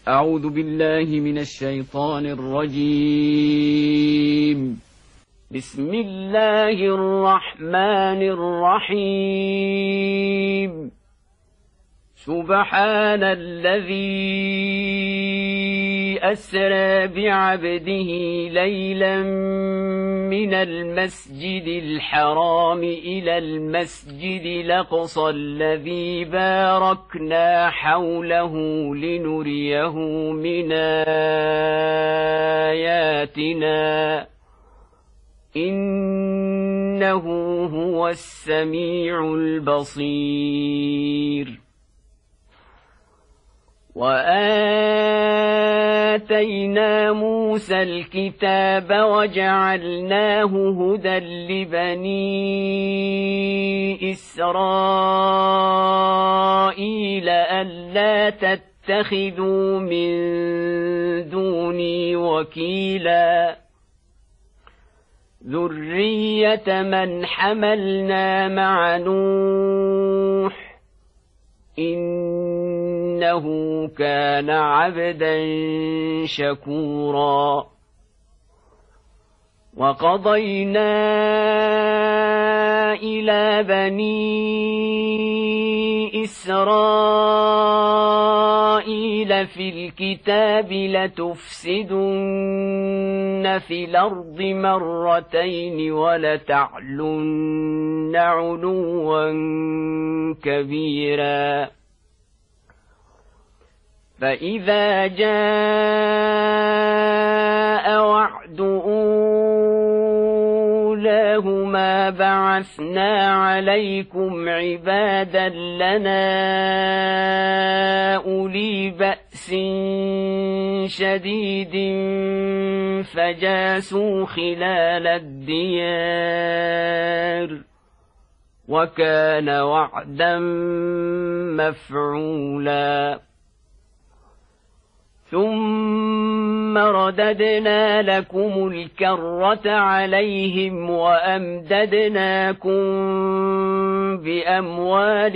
أعوذ بالله من الشيطان الرجيم. بسم الله الرحمن الرحيم. سبحان الذي أسرى بعبده ليلا من المسجد الحرام إلى المسجد الأقصى الذي باركنا حوله لنريه من آياتنا إنه هو السميع البصير. وآتينا موسى الكتاب وجعلناه هدى لبني إسرائيل ألا تتخذوا من دوني وكيلا ذرية من حملنا مع نوح إنه كان عبدا شكورا. وقضينا إلى بني إسرائيل في الكتاب لتفسدن في الأرض مرتين ولتعلن علوا كبيرا. فإذا جاء وعد أولاهما بعثنا عليكم عبادا لنا أولي بأس شديد فجاسوا خلال الديار وكان وعدا مفعولا. ثم رددنا لكم الكرة عليهم وأمددناكم بأموال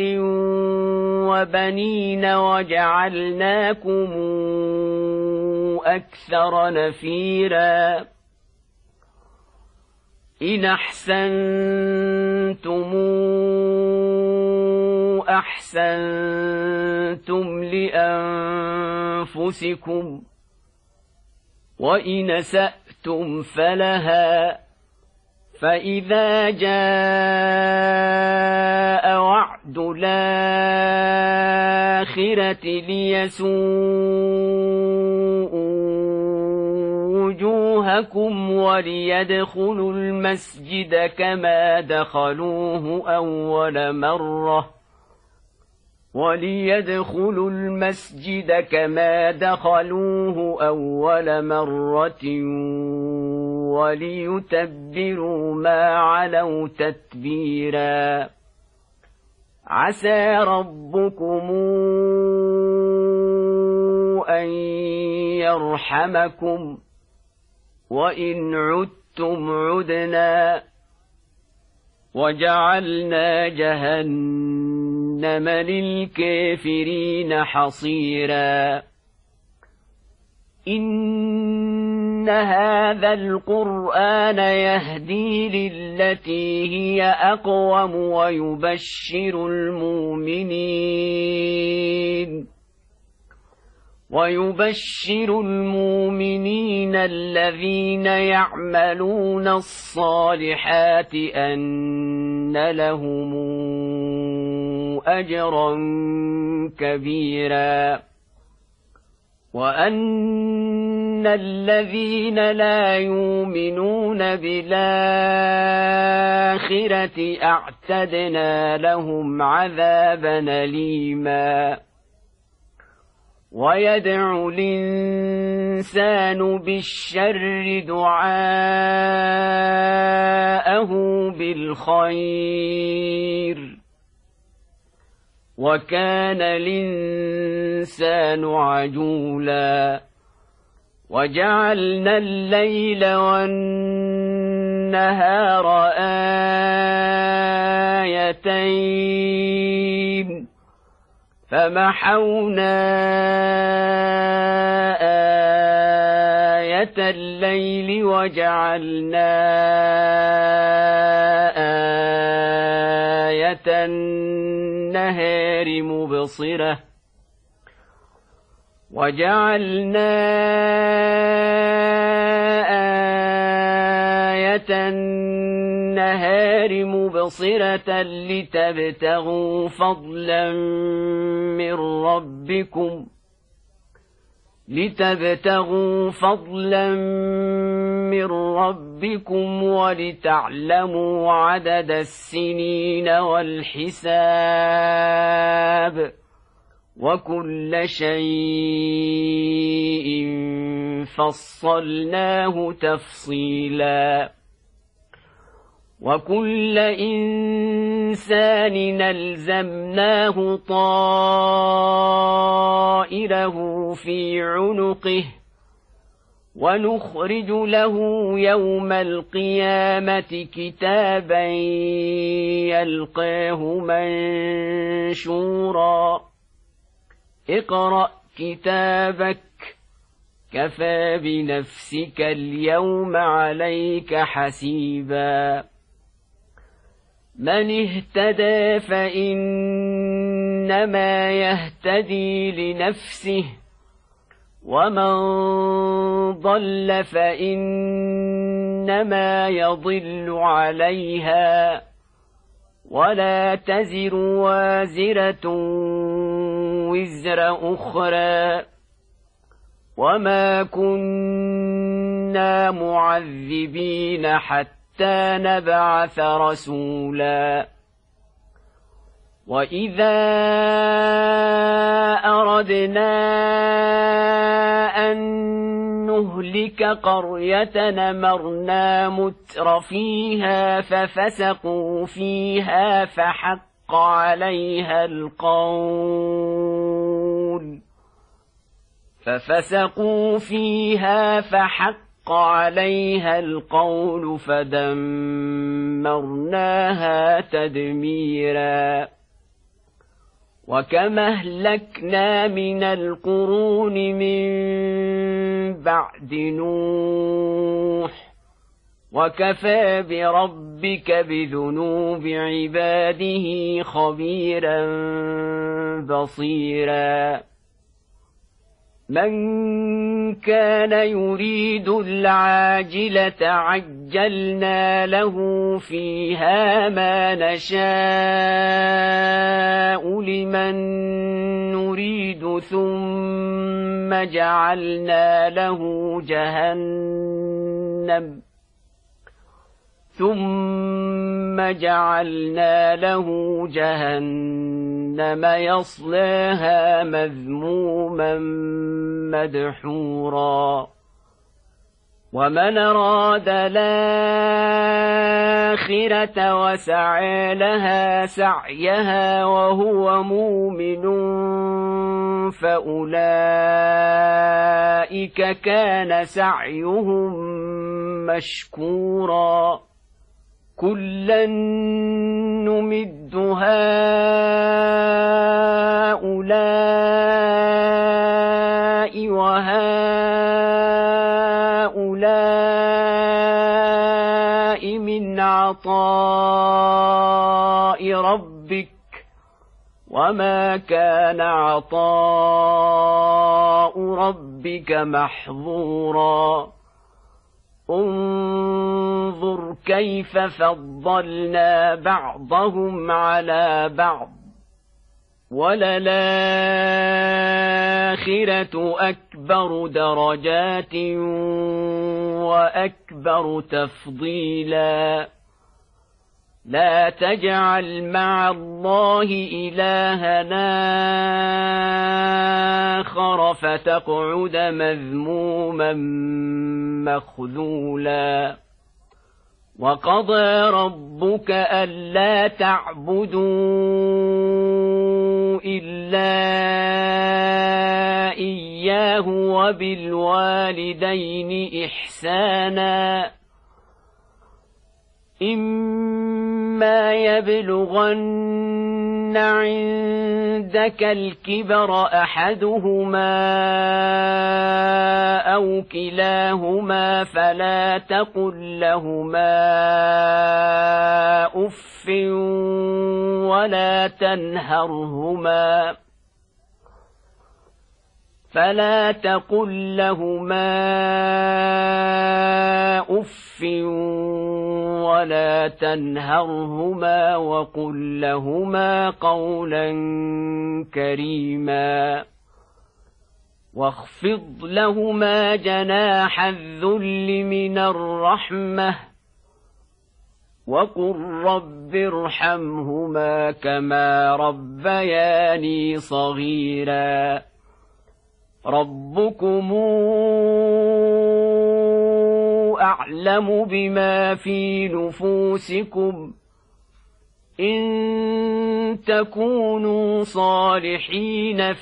وبنين وجعلناكم أكثر نفيرا. إن أحسنتم أحسنتم لأنفسكم وإن أسأتم فلها. فإذا جاء وعد الآخرة ليسوءوا وجوهكم وليدخلوا المسجد كما دخلوه أول مرة وليتبروا ما علوا تتبيرا. عسى ربكم أن يرحمكم وإن عدتم عدنا وجعلنا جهنم للكافرين حصيرا. إن هذا القرآن يهدي للتي هي أقوم ويبشر المؤمنين الذين يعملون الصالحات أن لهم أجرا كبيرا. وأن الذين لا يؤمنون بالآخرة أعتدنا لهم عذابا أليما. ويدعو الإنسان بالشر دعاءه بالخير وكان الإنسان عجولا. وجعلنا الليل والنهار آيتين فمحونا آية الليل وجعلنا آية النهار مبصرة لتبتغوا فضلا من ربكم ولتعلموا عدد السنين والحساب وكل شيء فصلناه تفصيلا وكل إنسان نلزمناه طائره في عنقه ونخرج له يوم القيامة كتابا يلقاه منشورا اقرأ كتابك كفى بنفسك اليوم عليك حسيبا من اهتدى فإنما يهتدي لنفسه ومن ضل فإنما يضل عليها ولا تزر وازرة وزر أخرى وما كنا معذبين حتى نبعث رسولا وإذا أردنا أن نهلك قرية أمرنا متر فيها ففسقوا فيها فحق عليها القول فدمرناها تدميرا وكم أهلكنا من القرون من بعد نوح وكفى بربك بذنوب عباده خبيرا بصيرا من كان يريد العاجلة عجلنا له فيها ما نشاء لمن نريد ثم جعلنا له جهنم يصلاها مذموما مدحورا ومن أراد الآخرة وسعى لها سعيها وهو مؤمن فأولئك كان سعيهم مشكورا كلا نمد هؤلاء وهؤلاء من عطاء ربك وما كان عطاء ربك محظورا انظر كيف فضلنا بعضهم على بعض وللآخرة أكبر درجات وأكبر تفضيلا لا تجعل مع الله إلهنا آخر فتقعد مذموما مخذولا وقضى ربك ألا تعبدوا إلا إياه وبالوالدين إحسانا إما يبلغن عندك الكبر أحدهما أو كلاهما فلا تقل لهما أف ولا تنهرهما وقل لهما قولا كريما واخفض لهما جناح الذل من الرحمة وقل رب ارحمهما كما ربياني صغيرا ربكم أعلم بما في نفوسكم إن تكونوا صالحين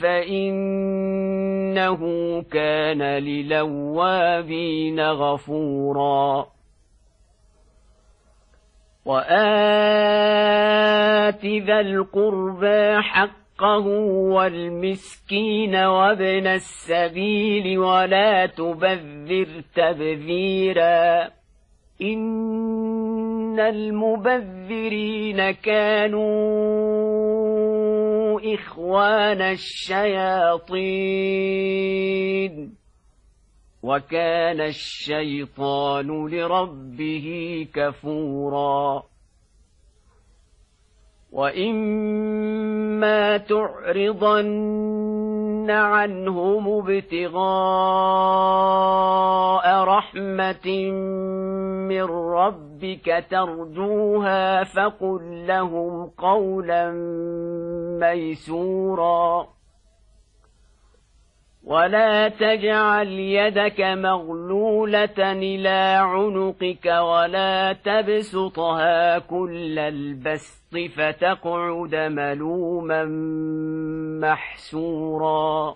فإنه كان للأوابين غفورا وآت ذا القربى حقه والمسكين وابن السبيل ولا تبذر تبذيرا إن المبذرين كانوا إخوان الشياطين وكان الشيطان لربه كفورا وإما تعرضن عنهم ابتغاء رحمة من ربك ترجوها فقل لهم قولا ميسورا ولا تجعل يدك مغلولة إلى عنقك ولا تبسطها كل البسط فتقعد ملوما محسورا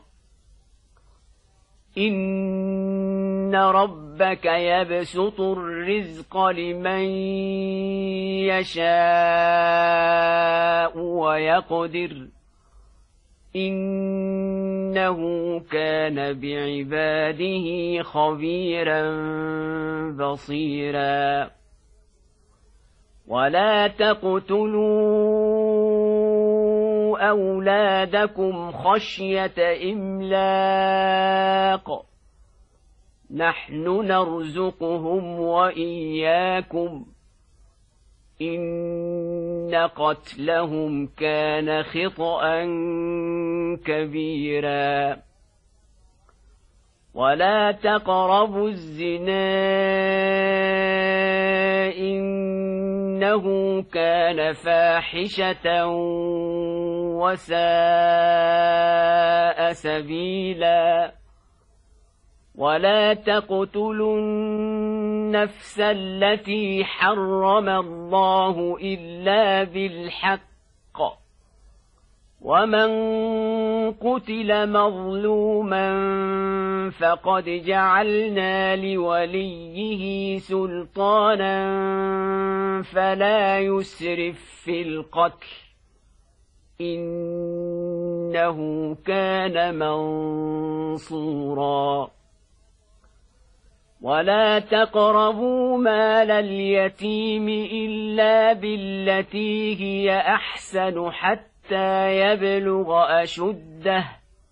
إن ربك يبسط الرزق لمن يشاء ويقدر إنه كان بعباده خبيرا بصيرا ولا تقتلوا أولادكم خشية إملاق نحن نرزقهم وإياكم إن قتلهم كان خطأ كبيرا ولا تقربوا الزنا إنه كان فاحشة وساء سبيلا ولا تقتلوا النفس التي حرم الله إلا بالحق ومن قتل مظلوما فقد جعلنا لوليه سلطانا فلا يسرف في القتل إنه كان منصورا ولا تقربوا مال اليتيم إلا بالتي هي أحسن حتى يبلغ أشده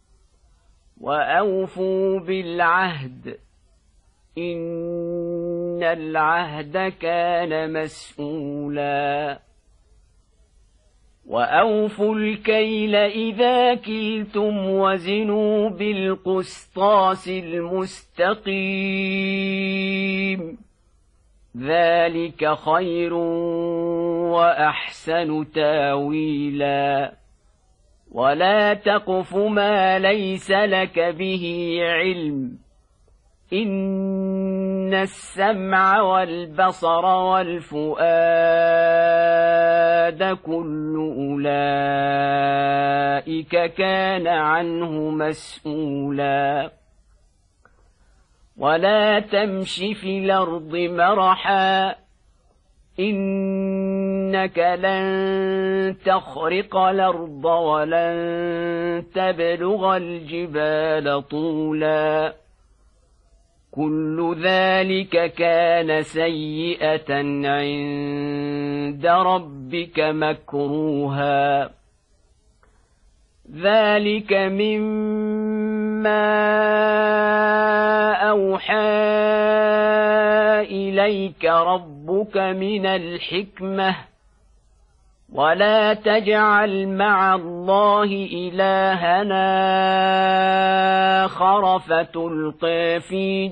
وأوفوا بالعهد إن العهد كان مسؤولا وأوفوا الكيل إذا كلتم وزنوا بالقسطاس المستقيم ذلك خير وأحسن تاويلا ولا تقف ما ليس لك به علم إن السمع والبصر والفؤاد كل أولئك كان عنه مسؤولا ولا تمش في الأرض مرحا إنك لن تخرق الأرض ولن تبلغ الجبال طولا كل ذلك كان سيئة عند ربك مكروها ذلك مما أوحى إليك ربك من الحكمة ولا تجعل مع الله إلهنا آخر فتلقى في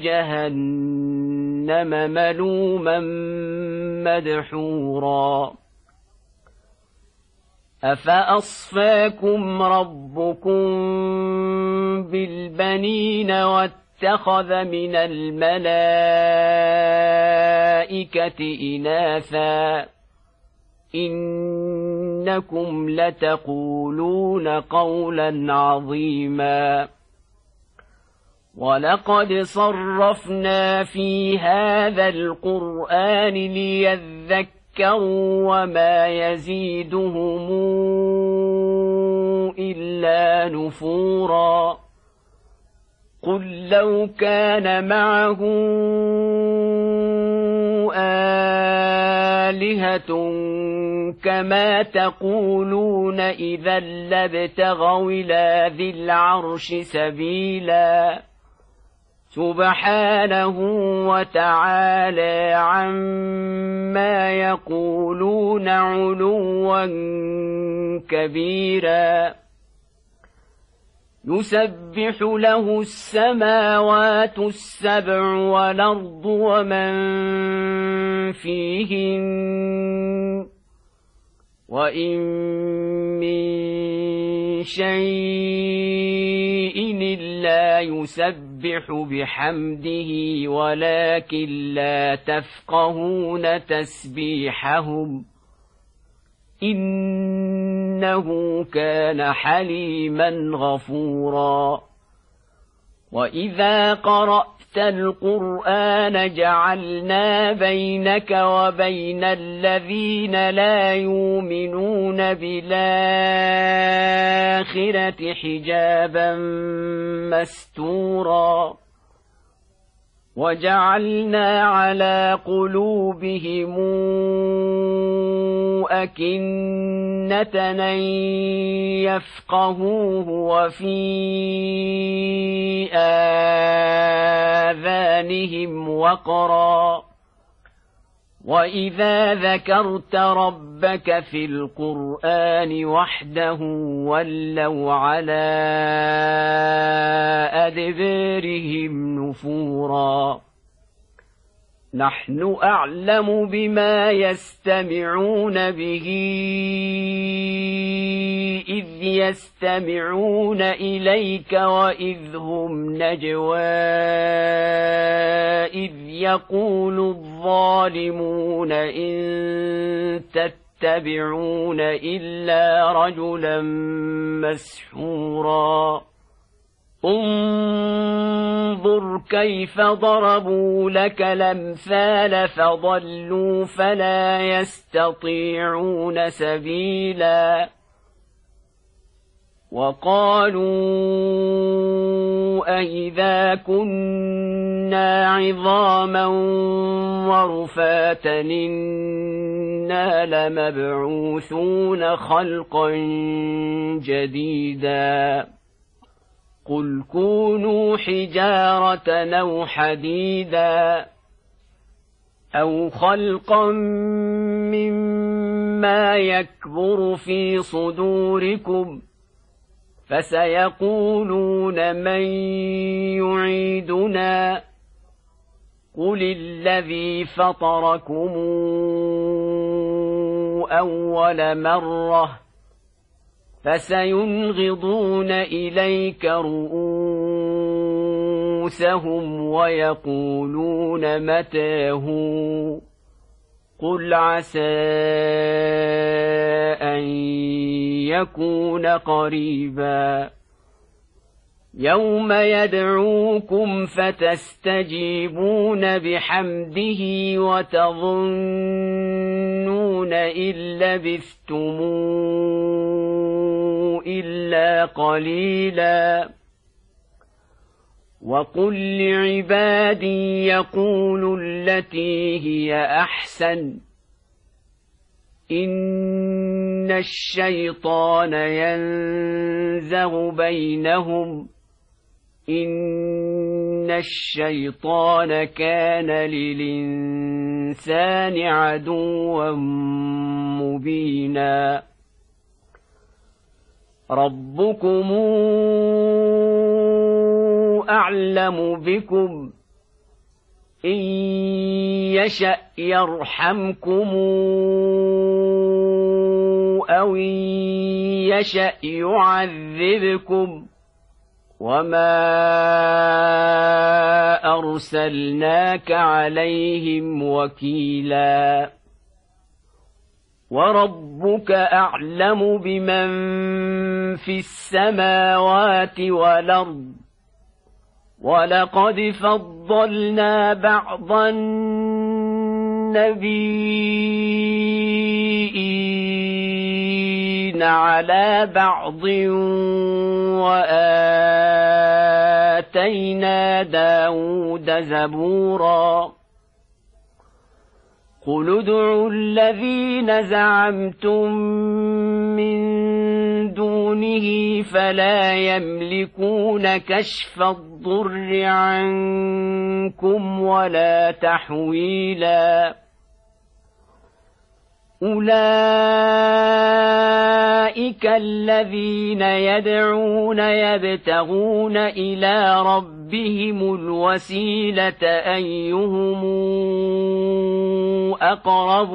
جهنم ملوما مدحورا أفأصفاكم ربكم بالبنين واتخذ من الملائكة إناثا إنكم لتقولون قولا عظيما ولقد صرفنا في هذا القرآن ليذكروا وما يزيدهم إلا نفورا قل لو كان معه آلهة كما تقولون إذا لابتغوا إلى ذي العرش سبيلا سبحانه وتعالى عما يقولون علوا كبيرا يسبح له السماوات السبع والأرض ومن فيهن وإن من شيء إلا يسبح بحمده ولكن لا تفقهون تسبيحهم إنه كان حليما غفورا وإذا قرأت القرآن جعلنا بينك وبين الذين لا يؤمنون بالآخرة حجابا مستورا وجعلنا على قلوبهم أكنة أن يفقهوه وفي آذانهم وقرا وإذا ذكرت ربك في القرآن وحده ولوا على أدبارهم نفورا نحن أعلم بما يستمعون به إذ يستمعون إليك وإذ هم نجوى إذ يقول الظالمون إن تتبعون إلا رجلا مسحورا انظر كيف ضربوا لك الأمثال فضلوا فلا يستطيعون سبيلا وقالوا أإذا كنا عظاما ورفاتا إنا لمبعوثون خلقا جديدا قل كونوا حجارة أو حديدا أو خلقا مما يكبر في صدوركم فسيقولون من يعيدنا قل الذي فطركم أول مرة فسينغضون إليك رؤوسهم ويقولون متى هو قل عسى أن يكون قريبا يوم يدعوكم فتستجيبون بحمده وتظنون إن لبثتم إلا قليلا وقل لعبادي يقولوا التي هي أحسن إن الشيطان ينزغ بينهم إن الشيطان كان للإنسان عدوا مبينا ربكم أعلم بكم إن يشأ يرحمكم أو إن يشأ يعذبكم وما أرسلناك عليهم وكيلا وربك أعلم بمن في السماوات والأرض ولقد فضلنا بعض النبيين على بعض وآتينا داود زبورا قل ادعوا الذين زعمتم من دونه فلا يملكون كشف الضر عنكم ولا تحويلا أولئك الذين يدعون يبتغون إلى ربهم الوسيلة أيهم أقرب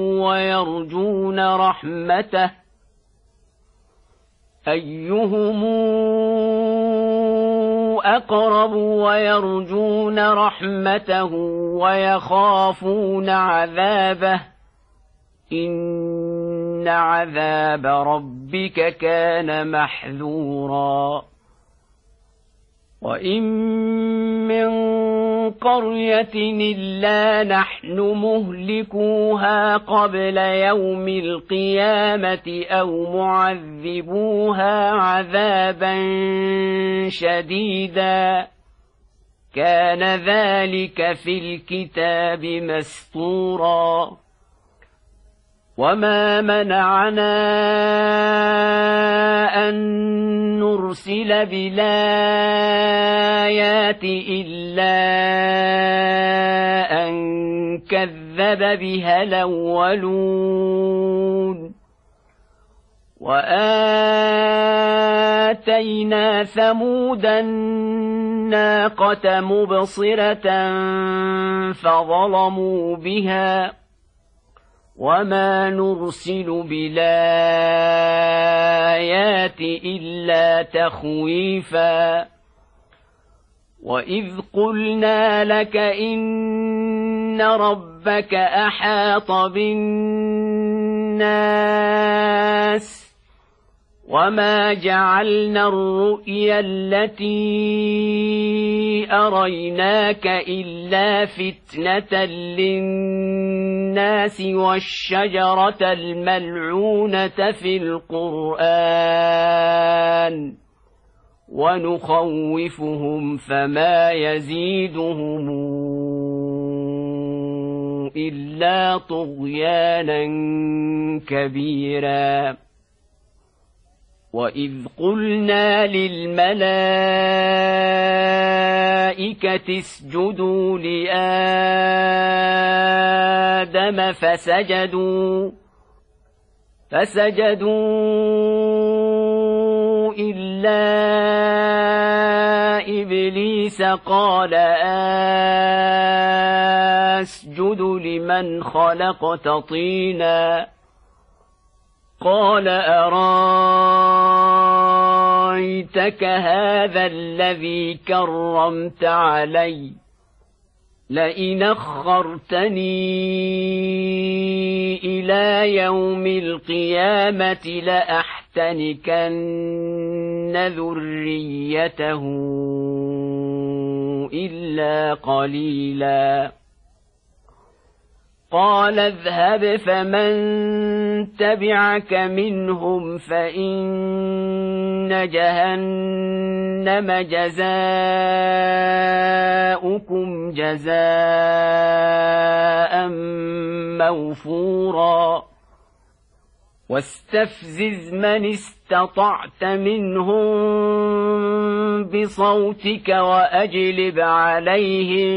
ويرجون رحمته ويخافون عذابه إن عذاب ربك كان محذورا وإن من قرية إلا نحن مهلكوها قبل يوم القيامة أو معذبوها عذابا شديدا كان ذلك في الكتاب مسطورا وما منعنا أن نرسل بالآيات إلا أن كذب بها الأولون وآتينا ثمود الناقة مبصرة فظلموا بها وما نرسل بالآيات إلا تخويفا وإذ قلنا لك إن ربك أحاط بالناس وما جعلنا الرؤيا التي أريناك إلا فتنة للناس والشجرة الملعونة في القرآن ونخوفهم فما يزيدهم إلا طغيانا كبيرا وإذ قلنا للملائكة اسجدوا لآدم فسجدوا إلا إبليس قال أسجد لمن خلقت طينا قال أرايتك هذا الذي كرمت علي لئن أخرتني إلى يوم القيامة لأحتنكن ذريته إلا قليلا قال اذهب فمن تبعك منهم فإن جهنم جزاؤكم جزاء موفورا واستفزز من استطعت منهم بصوتك وأجلب عليهم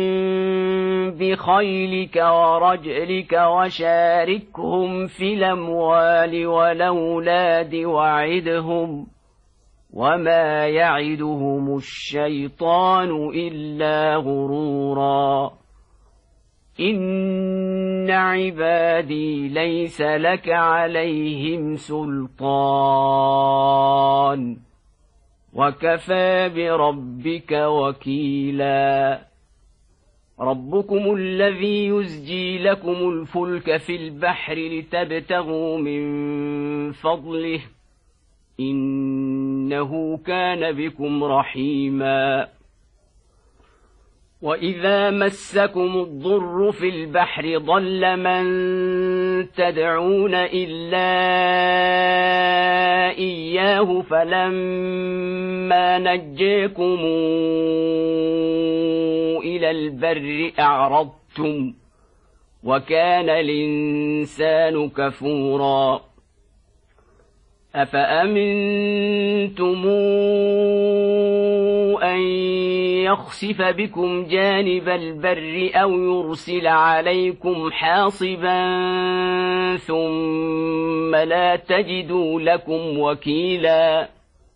بخيلك ورجلك وشاركهم في الأموال والأولاد وعدهم وما يعدهم الشيطان إلا غرورا إن عبادي ليس لك عليهم سلطان وكفى بربك وكيلا ربكم الذي يزجي لكم الفلك في البحر لتبتغوا من فضله إنه كان بكم رحيما وإذا مسكم الضر في البحر ضل من تدعون إلا إياه فلما نجيكم إلى البر أعرضتم وكان الإنسان كفورا أفأمنتم أن يخسف بكم جانب البر أو يرسل عليكم حاصبا ثم لا تجدوا لكم وكيلا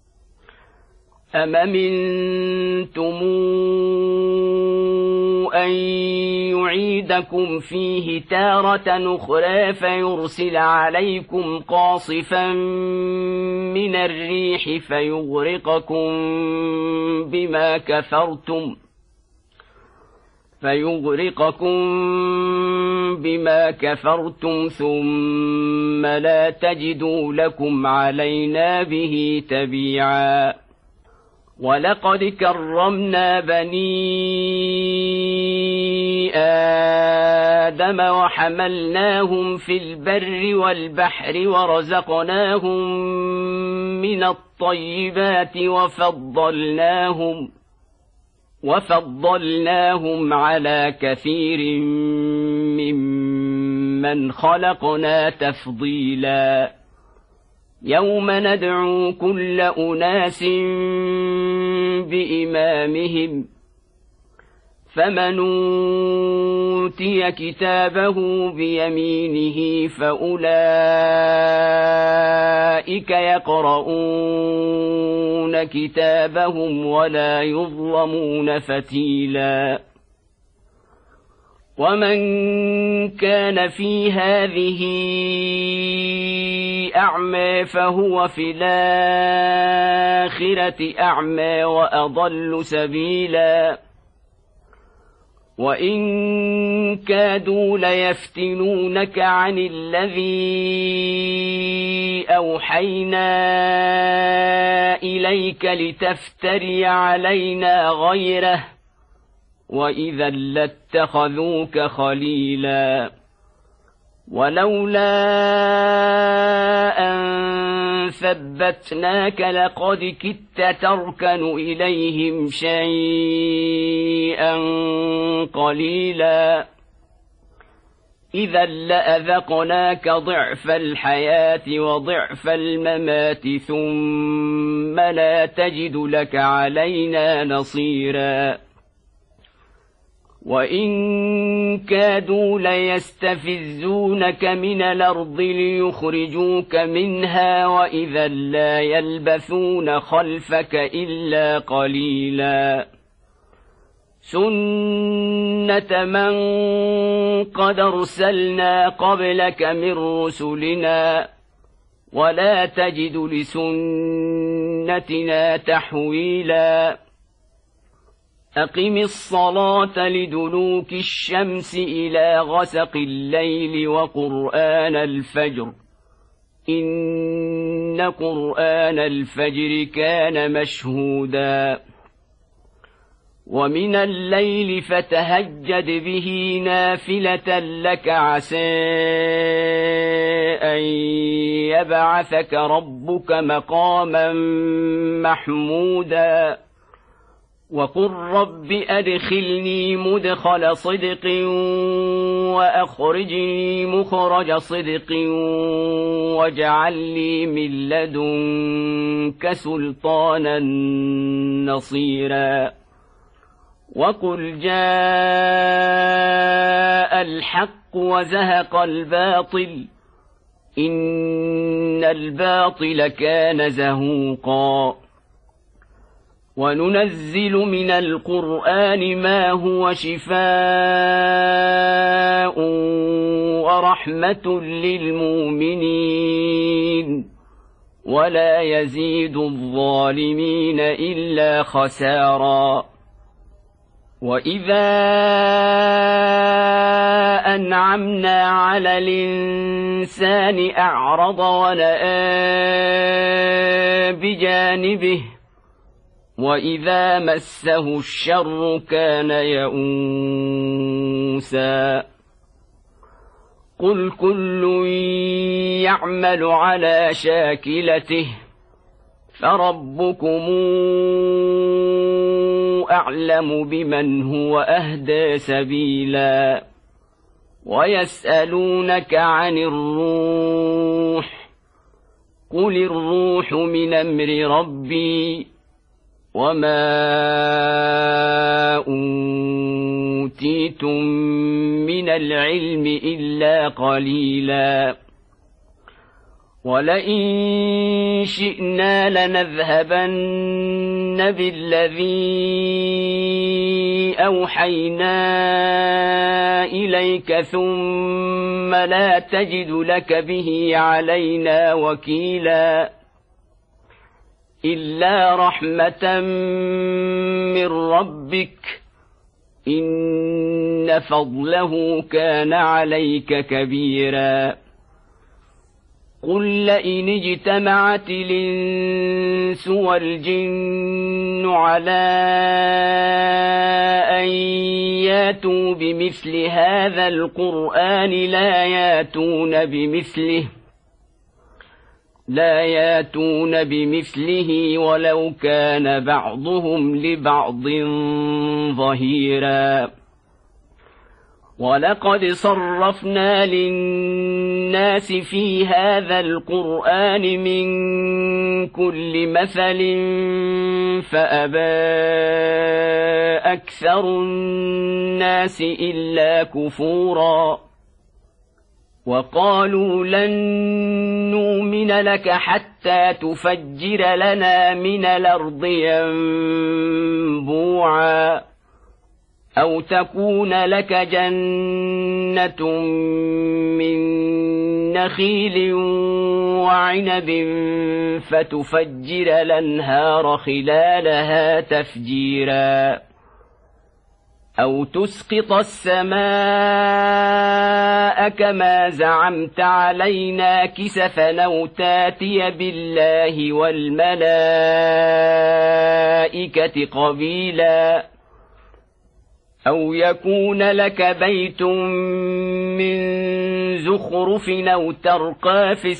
أم أمنتم أن يعيدكم فيه تارة أخرى فيرسل عليكم قاصفا من الريح فيغرقكم بما كفرتم ثم لا تجدوا لكم علينا به تبيعا ولقد كرمنا بني آدم وحملناهم في البر والبحر ورزقناهم من الطيبات وفضلناهم على كثير ممن خلقنا تفضيلا يوم ندعو كل أناس بإمامهم فمن أوتي كتابه بيمينه فأولئك يقرؤون كتابهم ولا يظلمون فتيلا ومن كان في هذه أعمى فهو في الآخرة أعمى وأضل سبيلا وإن كادوا ليفتنونك عن الذي أوحينا إليك لتفتري علينا غيره وإذا لاتخذوك خليلا ولولا أن ثبتناك لقد كدت تركن إليهم شيئا قليلا إذا لأذقناك ضعف الحياة وضعف الممات ثم لا تجد لك علينا نصيرا وإن كادوا ليستفزونك من الأرض ليخرجوك منها وإذا لا يلبثون خلفك إلا قليلا سنة من قد أرسلنا قبلك من رسلنا ولا تجد لسنتنا تحويلا أقم الصلاة لدلوك الشمس إلى غسق الليل وقرآن الفجر إن قرآن الفجر كان مشهودا ومن الليل فتهجد به نافلة لك عسى أن يبعثك ربك مقاما محمودا وقل رب أدخلني مدخل صدق وأخرجني مخرج صدق واجعل لي من لدنك سلطانا نصيرا وقل جاء الحق وزهق الباطل إن الباطل كان زهوقا وننزل من القرآن ما هو شفاء ورحمة للمؤمنين ولا يزيد الظالمين إلا خسارا وإذا أنعمنا على الإنسان أعرض ونأى بجانبه وإذا مسه الشر كان يئوسا قل كل يعمل على شاكلته فربكم أعلم بمن هو أهدى سبيلا ويسألونك عن الروح قل الروح من أمر ربي وما أوتيتم من العلم إلا قليلا ولئن شئنا لنذهبن بالذي أوحينا إليك ثم لا تجد لك به علينا وكيلا إلا رحمة من ربك إن فضله كان عليك كبيرا قل لئن اجتمعت الإنس والجن على أن ياتوا بمثل هذا القرآن لا ياتون بمثله ولو كان بعضهم لبعض ظهيرا ولقد صرفنا للناس في هذا القرآن من كل مثل فأبى أكثر الناس إلا كفورا وقالوا لن نؤمن لك حتى تفجر لنا من الأرض ينبوعا أو تكون لك جنة من نخيل وعنب فتفجر الأنهار خلالها تفجيرا أو تسقط السماء كما زعمت علينا كسفا أو تاتي بالله والملائكة قبيلا أو يكون لك بيت من زخرف أو ترقى في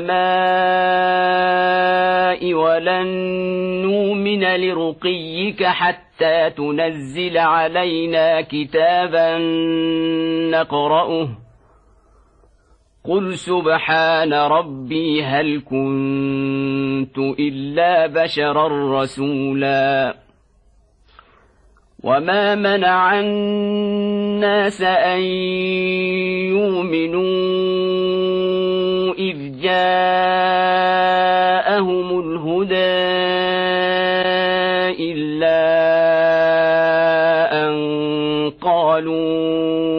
السماء ولن نؤمن لرقيك حتى تنزل علينا كتابا نقرأه قل سبحان ربي هل كنت إلا بشرا رسولا وما منع الناس أن يؤمنوا إذ جاءهم الهدى إلا أن قالوا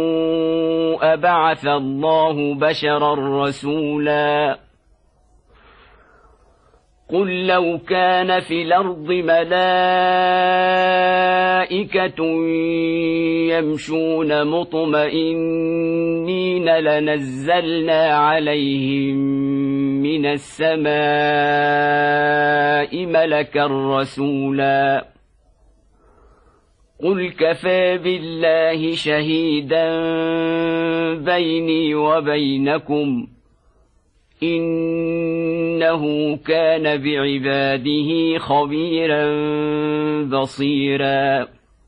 أبعث الله بشرا رسولا قل لو كان في الأرض ملائكة يمشون مطمئنين لنزلنا عليهم من السماء ملكا رسولا قل كفى بالله شهيدا بيني وبينكم إنه كان بعباده خبيرا بصيرا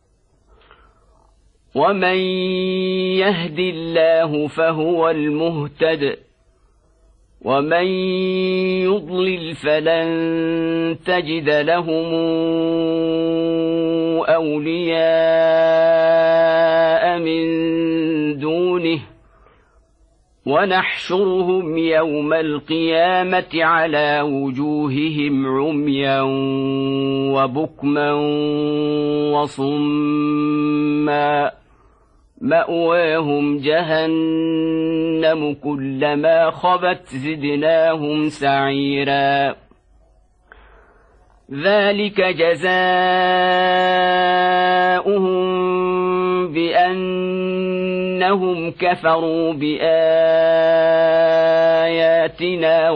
ومن يهد الله فهو المهتد ومن يضلل فلن تجد لهم أولياء من دونه ونحشرهم يوم القيامة على وجوههم عميا وبكما وصما مأواهم جهنم كلما خبت زدناهم سعيرا ذلك جزاؤهم بأنهم كفروا بآياتنا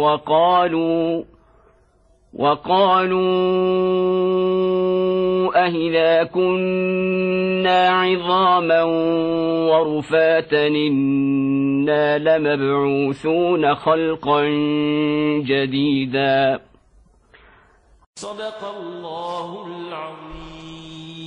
وقالوا أإذا كنا عظاما ورفاتا إنا لمبعوثون خلقا جديدا. صدق الله العظيم.